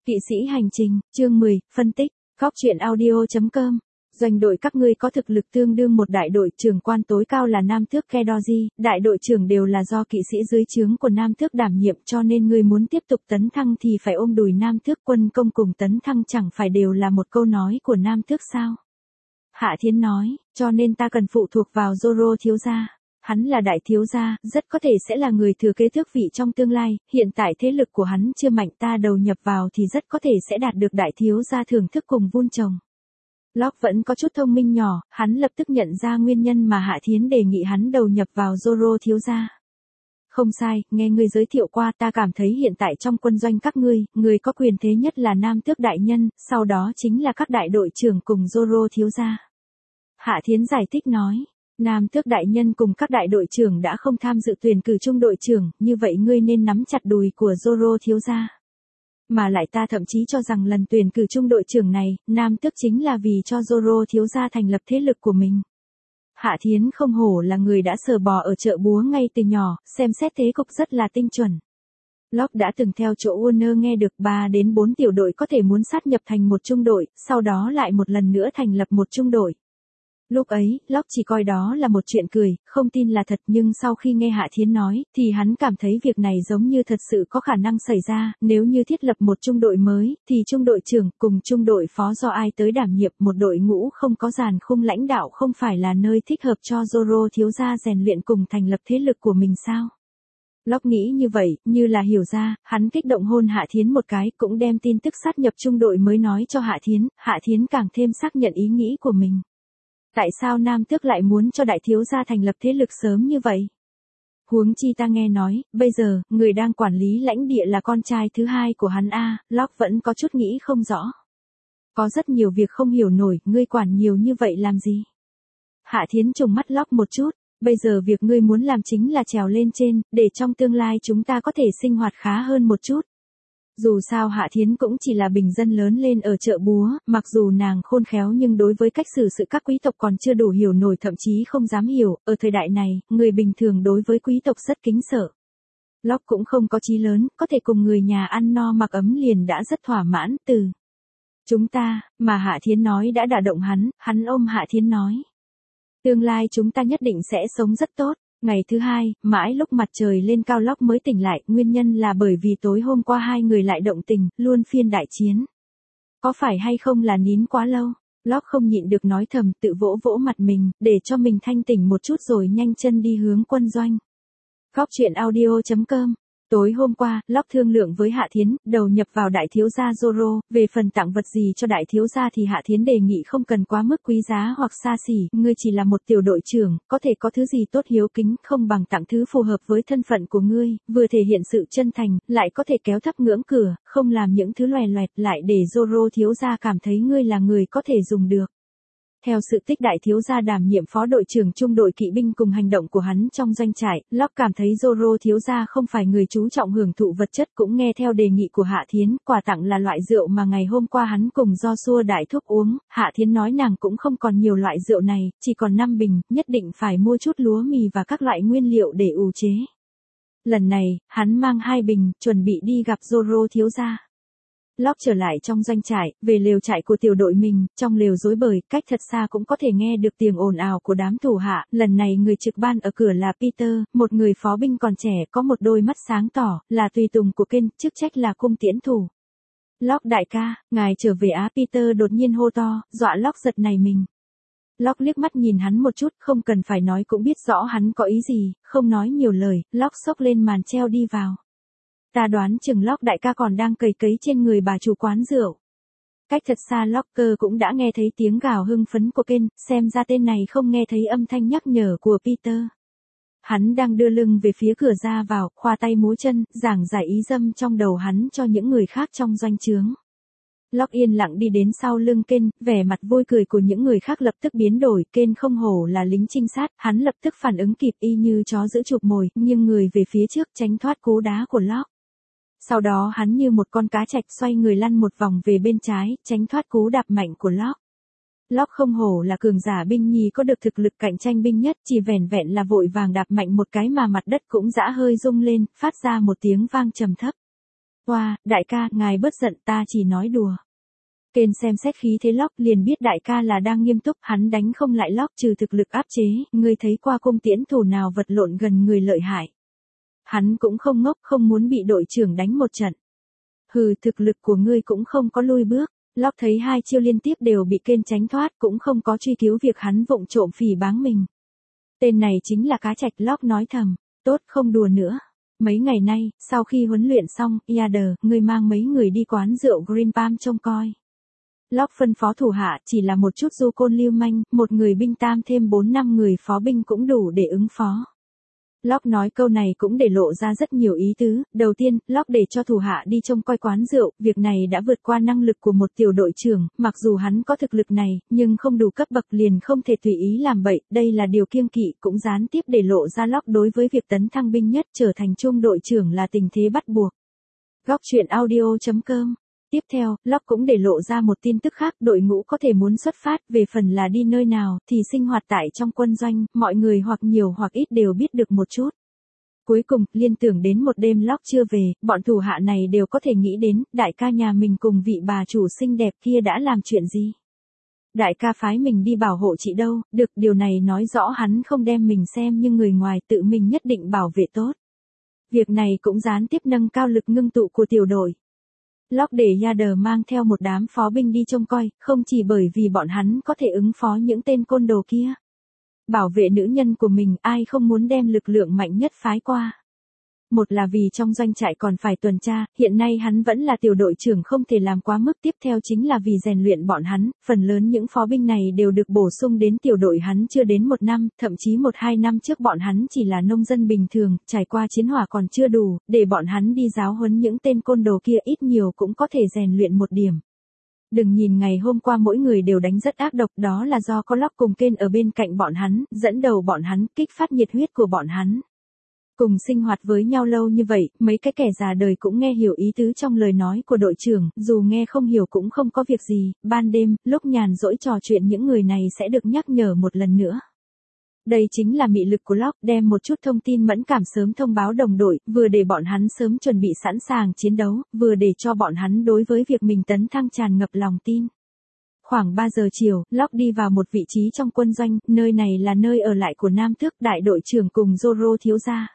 Kỵ sĩ hành trình, chương 10, phân tích, góc truyện audio.com. Doanh đội các ngươi có thực lực tương đương một đại đội trưởng, quan tối cao là Nam Tước Kedoji, đại đội trưởng đều là do kỵ sĩ dưới trướng của Nam Tước đảm nhiệm, cho nên ngươi muốn tiếp tục tấn thăng thì phải ôm đùi Nam Tước. Quân công cùng tấn thăng chẳng phải đều là một câu nói của Nam Tước sao? Hạ Thiến nói, cho nên ta cần phụ thuộc vào Zoro thiếu gia. Hắn là đại thiếu gia, rất có thể sẽ là người thừa kế tước vị trong tương lai, hiện tại thế lực của hắn chưa mạnh, ta đầu nhập vào thì rất có thể sẽ đạt được đại thiếu gia thưởng thức cùng vun trồng. Locke vẫn có chút thông minh nhỏ, hắn lập tức nhận ra nguyên nhân mà Hạ Thiến đề nghị hắn đầu nhập vào Zoro thiếu gia. Không sai, nghe ngươi giới thiệu qua, ta cảm thấy hiện tại trong quân doanh các ngươi, người có quyền thế nhất là Nam Tước đại nhân, sau đó chính là các đại đội trưởng cùng Zoro thiếu gia. Hạ Thiến giải thích nói. Nam Tước đại nhân cùng các đại đội trưởng đã không tham dự tuyển cử trung đội trưởng, như vậy ngươi nên nắm chặt đùi của Zoro thiếu gia. Mà lại ta thậm chí cho rằng lần tuyển cử trung đội trưởng này, Nam Tước chính là vì cho Zoro thiếu gia thành lập thế lực của mình. Hạ Thiến không hổ là người đã sờ bò ở chợ búa ngay từ nhỏ, xem xét thế cục rất là tinh chuẩn. Locke đã từng theo chỗ Warner nghe được 3 đến 4 tiểu đội có thể muốn sát nhập thành một trung đội, sau đó lại một lần nữa thành lập một trung đội. Lúc ấy, Locke chỉ coi đó là một chuyện cười, không tin là thật, nhưng sau khi nghe Hạ Thiến nói, thì hắn cảm thấy việc này giống như thật sự có khả năng xảy ra. Nếu như thiết lập một trung đội mới, thì trung đội trưởng cùng trung đội phó do ai tới đảm nhiệm, một đội ngũ không có dàn khung lãnh đạo không phải là nơi thích hợp cho Zoro thiếu gia rèn luyện cùng thành lập thế lực của mình sao? Locke nghĩ như vậy, như là hiểu ra, hắn kích động hôn Hạ Thiến một cái, cũng đem tin tức sát nhập trung đội mới nói cho Hạ Thiến càng thêm xác nhận ý nghĩ của mình. Tại sao Nam Tước lại muốn cho đại thiếu gia thành lập thế lực sớm như vậy? Huống chi ta nghe nói, bây giờ, người đang quản lý lãnh địa là con trai thứ hai của hắn a. Locke vẫn có chút nghĩ không rõ. Có rất nhiều việc không hiểu nổi, ngươi quản nhiều như vậy làm gì? Hạ Thiến trừng mắt Locke một chút, bây giờ việc ngươi muốn làm chính là trèo lên trên, để trong tương lai chúng ta có thể sinh hoạt khá hơn một chút. Dù sao Hạ Thiến cũng chỉ là bình dân lớn lên ở chợ búa, mặc dù nàng khôn khéo nhưng đối với cách xử sự các quý tộc còn chưa đủ hiểu nổi, thậm chí không dám hiểu, ở thời đại này, người bình thường đối với quý tộc rất kính sợ. Locke cũng không có chí lớn, có thể cùng người nhà ăn no mặc ấm liền đã rất thỏa mãn. Từ chúng ta, mà Hạ Thiến nói đã đả động hắn ôm Hạ Thiến nói. Tương lai chúng ta nhất định sẽ sống rất tốt. Ngày thứ hai, mãi lúc mặt trời lên cao Locke mới tỉnh lại, nguyên nhân là bởi vì tối hôm qua hai người lại động tình, luôn phiên đại chiến. Có phải hay không là nín quá lâu? Locke không nhịn được nói thầm, tự vỗ vỗ mặt mình, để cho mình thanh tỉnh một chút rồi nhanh chân đi hướng quân doanh. Góc truyện audio.com. Tối hôm qua, Locke thương lượng với Hạ Thiến, đầu nhập vào đại thiếu gia Zoro, về phần tặng vật gì cho đại thiếu gia thì Hạ Thiến đề nghị không cần quá mức quý giá hoặc xa xỉ, ngươi chỉ là một tiểu đội trưởng, có thể có thứ gì tốt hiếu kính, không bằng tặng thứ phù hợp với thân phận của ngươi, vừa thể hiện sự chân thành, lại có thể kéo thấp ngưỡng cửa, không làm những thứ loè loẹt, lại để Zoro thiếu gia cảm thấy ngươi là người có thể dùng được. Theo sự tích đại thiếu gia đảm nhiệm phó đội trưởng trung đội kỵ binh cùng hành động của hắn trong doanh trại, Locke cảm thấy Zoro thiếu gia không phải người chú trọng hưởng thụ vật chất, cũng nghe theo đề nghị của Hạ Thiến, quà tặng là loại rượu mà ngày hôm qua hắn cùng Joshua đại thúc uống. Hạ Thiến nói nàng cũng không còn nhiều loại rượu này, chỉ còn 5 bình, nhất định phải mua chút lúa mì và các loại nguyên liệu để ủ chế. Lần này, hắn mang 2 bình, chuẩn bị đi gặp Zoro thiếu gia. Locke trở lại trong doanh trại, về lều trại của tiểu đội mình, trong lều rối bời, cách thật xa cũng có thể nghe được tiếng ồn ào của đám thủ hạ. Lần này người trực ban ở cửa là Peter, một người phó binh còn trẻ, có một đôi mắt sáng tỏ, là tùy tùng của Ken, chức trách là cung tiễn thủ. Locke đại ca, ngài trở về á? Peter đột nhiên hô to, dọa Locke giật nảy mình. Locke liếc mắt nhìn hắn một chút, không cần phải nói cũng biết rõ hắn có ý gì, không nói nhiều lời, Locke xốc lên màn treo đi vào. Ta đoán chừng Locke đại ca còn đang cầy cấy trên người bà chủ quán rượu. Cách thật xa Locke cũng đã nghe thấy tiếng gào hưng phấn của Ken, xem ra tên này không nghe thấy âm thanh nhắc nhở của Peter. Hắn đang đưa lưng về phía cửa ra vào, khoa tay múa chân, giảng giải ý dâm trong đầu hắn cho những người khác trong doanh trướng. Locke yên lặng đi đến sau lưng Ken, vẻ mặt vui cười của những người khác lập tức biến đổi. Ken không hổ là lính trinh sát, hắn lập tức phản ứng kịp y như chó giữ chuột mồi, nghiêng người về phía trước tránh thoát cú đá của Locke. Sau đó hắn như một con cá trạch xoay người lăn một vòng về bên trái, tránh thoát cú đạp mạnh của Locke. Locke không hổ là cường giả binh nhì có được thực lực cạnh tranh binh nhất, chỉ vẻn vẹn là vội vàng đạp mạnh một cái mà mặt đất cũng giã hơi rung lên, phát ra một tiếng vang trầm thấp. Oa, đại ca, ngài bớt giận, ta chỉ nói đùa. Kên xem xét khí thế Locke liền biết đại ca là đang nghiêm túc, hắn đánh không lại Locke trừ thực lực áp chế, ngươi thấy qua cung tiễn thủ nào vật lộn gần người lợi hại. Hắn cũng không ngốc, không muốn bị đội trưởng đánh một trận. Hừ, thực lực của ngươi cũng không có lui bước. Locke thấy hai chiêu liên tiếp đều bị Kên tránh thoát, cũng không có truy cứu việc hắn vụng trộm phỉ báng mình. Tên này chính là cá trạch, Locke nói thầm. Tốt, không đùa nữa. Mấy ngày nay, sau khi huấn luyện xong, Yader, ngươi mang mấy người đi quán rượu Green Palm trông coi. Locke phân phó thủ hạ, chỉ là một chút du côn lưu manh, một người binh tam thêm 4-5 người phó binh cũng đủ để ứng phó. Locke nói câu này cũng để lộ ra rất nhiều ý tứ. Đầu tiên, Locke để cho thủ hạ đi trông coi quán rượu, việc này đã vượt qua năng lực của một tiểu đội trưởng, mặc dù hắn có thực lực này, nhưng không đủ cấp bậc liền không thể tùy ý làm bậy, đây là điều kiêng kỵ, cũng gián tiếp để lộ ra Locke đối với việc tấn thăng binh nhất trở thành trung đội trưởng là tình thế bắt buộc. Góc truyện audio.com. Tiếp theo, Locke cũng để lộ ra một tin tức khác, đội ngũ có thể muốn xuất phát, về phần là đi nơi nào, thì sinh hoạt tại trong quân doanh, mọi người hoặc nhiều hoặc ít đều biết được một chút. Cuối cùng, liên tưởng đến một đêm Locke chưa về, bọn thủ hạ này đều có thể nghĩ đến, đại ca nhà mình cùng vị bà chủ xinh đẹp kia đã làm chuyện gì. Đại ca phái mình đi bảo hộ chị đâu, được, điều này nói rõ hắn không đem mình xem như người ngoài, tự mình nhất định bảo vệ tốt. Việc này cũng gián tiếp nâng cao lực ngưng tụ của tiểu đội. Locke để Yader mang theo một đám phó binh đi trông coi, không chỉ bởi vì bọn hắn có thể ứng phó những tên côn đồ kia. Bảo vệ nữ nhân của mình, ai không muốn đem lực lượng mạnh nhất phái qua. Một là vì trong doanh trại còn phải tuần tra, hiện nay hắn vẫn là tiểu đội trưởng không thể làm quá mức, tiếp theo chính là vì rèn luyện bọn hắn, phần lớn những phó binh này đều được bổ sung đến tiểu đội hắn chưa đến 1 năm, thậm chí 1-2 năm trước bọn hắn chỉ là nông dân bình thường, trải qua chiến hỏa còn chưa đủ, để bọn hắn đi giáo huấn những tên côn đồ kia ít nhiều cũng có thể rèn luyện một điểm. Đừng nhìn ngày hôm qua mỗi người đều đánh rất ác độc, đó là do có Locke cùng Kên ở bên cạnh bọn hắn, dẫn đầu bọn hắn, kích phát nhiệt huyết của bọn hắn. Cùng sinh hoạt với nhau lâu như vậy, mấy cái kẻ già đời cũng nghe hiểu ý tứ trong lời nói của đội trưởng, dù nghe không hiểu cũng không có việc gì, ban đêm, lúc nhàn rỗi trò chuyện những người này sẽ được nhắc nhở một lần nữa. Đây chính là mị lực của Locke, đem một chút thông tin mẫn cảm sớm thông báo đồng đội, vừa để bọn hắn sớm chuẩn bị sẵn sàng chiến đấu, vừa để cho bọn hắn đối với việc mình tấn thăng tràn ngập lòng tin. Khoảng 3 giờ chiều, Locke đi vào một vị trí trong quân doanh, nơi này là nơi ở lại của Nam Tước đại đội trưởng cùng Zoro thiếu gia.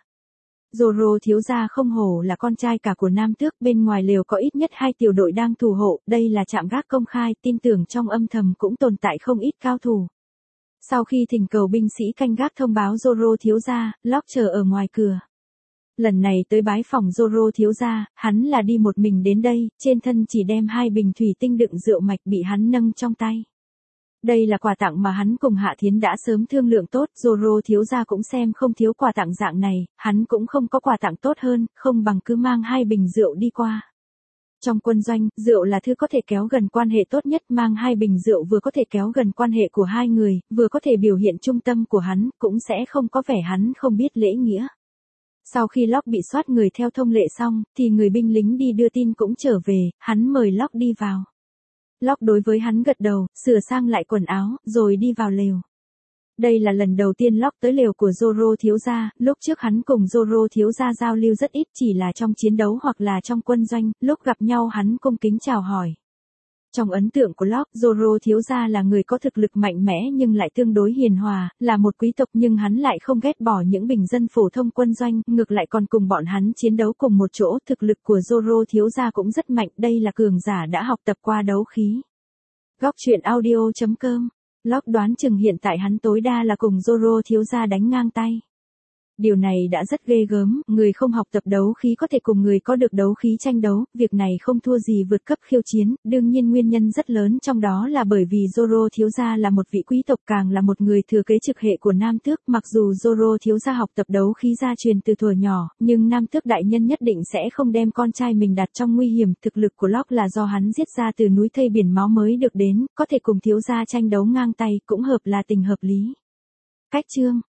Zoro thiếu gia không hổ là con trai cả của Nam Tước, bên ngoài lều có ít nhất 2 tiểu đội đang thủ hộ, đây là trạm gác công khai, tin tưởng trong âm thầm cũng tồn tại không ít cao thủ. Sau khi thỉnh cầu binh sĩ canh gác thông báo Zoro thiếu gia, Locke chờ ở ngoài cửa. Lần này tới bái phòng Zoro thiếu gia, hắn là đi một mình đến đây, trên thân chỉ đem 2 bình thủy tinh đựng rượu mạch bị hắn nâng trong tay. Đây là quà tặng mà hắn cùng Hạ Thiến đã sớm thương lượng tốt, Zoro thiếu gia cũng xem không thiếu quà tặng dạng này, hắn cũng không có quà tặng tốt hơn, không bằng cứ mang 2 bình rượu đi qua. Trong quân doanh, rượu là thứ có thể kéo gần quan hệ tốt nhất, mang 2 bình rượu vừa có thể kéo gần quan hệ của 2 người, vừa có thể biểu hiện trung tâm của hắn, cũng sẽ không có vẻ hắn không biết lễ nghĩa. Sau khi Locke bị soát người theo thông lệ xong, thì người binh lính đi đưa tin cũng trở về, hắn mời Locke đi vào. Locke đối với hắn gật đầu, sửa sang lại quần áo, rồi đi vào lều. Đây là lần đầu tiên Locke tới lều của Zoro thiếu gia, lúc trước hắn cùng Zoro thiếu gia giao lưu rất ít, chỉ là trong chiến đấu hoặc là trong quân doanh, lúc gặp nhau hắn cung kính chào hỏi. Trong ấn tượng của Locke, Zoro thiếu gia là người có thực lực mạnh mẽ nhưng lại tương đối hiền hòa, là một quý tộc nhưng hắn lại không ghét bỏ những bình dân phổ thông quân doanh, ngược lại còn cùng bọn hắn chiến đấu cùng một chỗ, thực lực của Zoro thiếu gia cũng rất mạnh, đây là cường giả đã học tập qua đấu khí. Góc truyện audio.com. Locke đoán chừng hiện tại hắn tối đa là cùng Zoro thiếu gia đánh ngang tay. Điều này đã rất ghê gớm, người không học tập đấu khí có thể cùng người có được đấu khí tranh đấu, việc này không thua gì vượt cấp khiêu chiến, đương nhiên nguyên nhân rất lớn trong đó là bởi vì Zoro thiếu gia là một vị quý tộc, càng là một người thừa kế trực hệ của Nam Tước, mặc dù Zoro thiếu gia học tập đấu khí gia truyền từ thuở nhỏ, nhưng Nam Tước đại nhân nhất định sẽ không đem con trai mình đặt trong nguy hiểm, thực lực của Locke là do hắn giết ra từ núi thây biển máu mới được đến, có thể cùng thiếu gia tranh đấu ngang tay, cũng hợp là tình hợp lý. Cách chương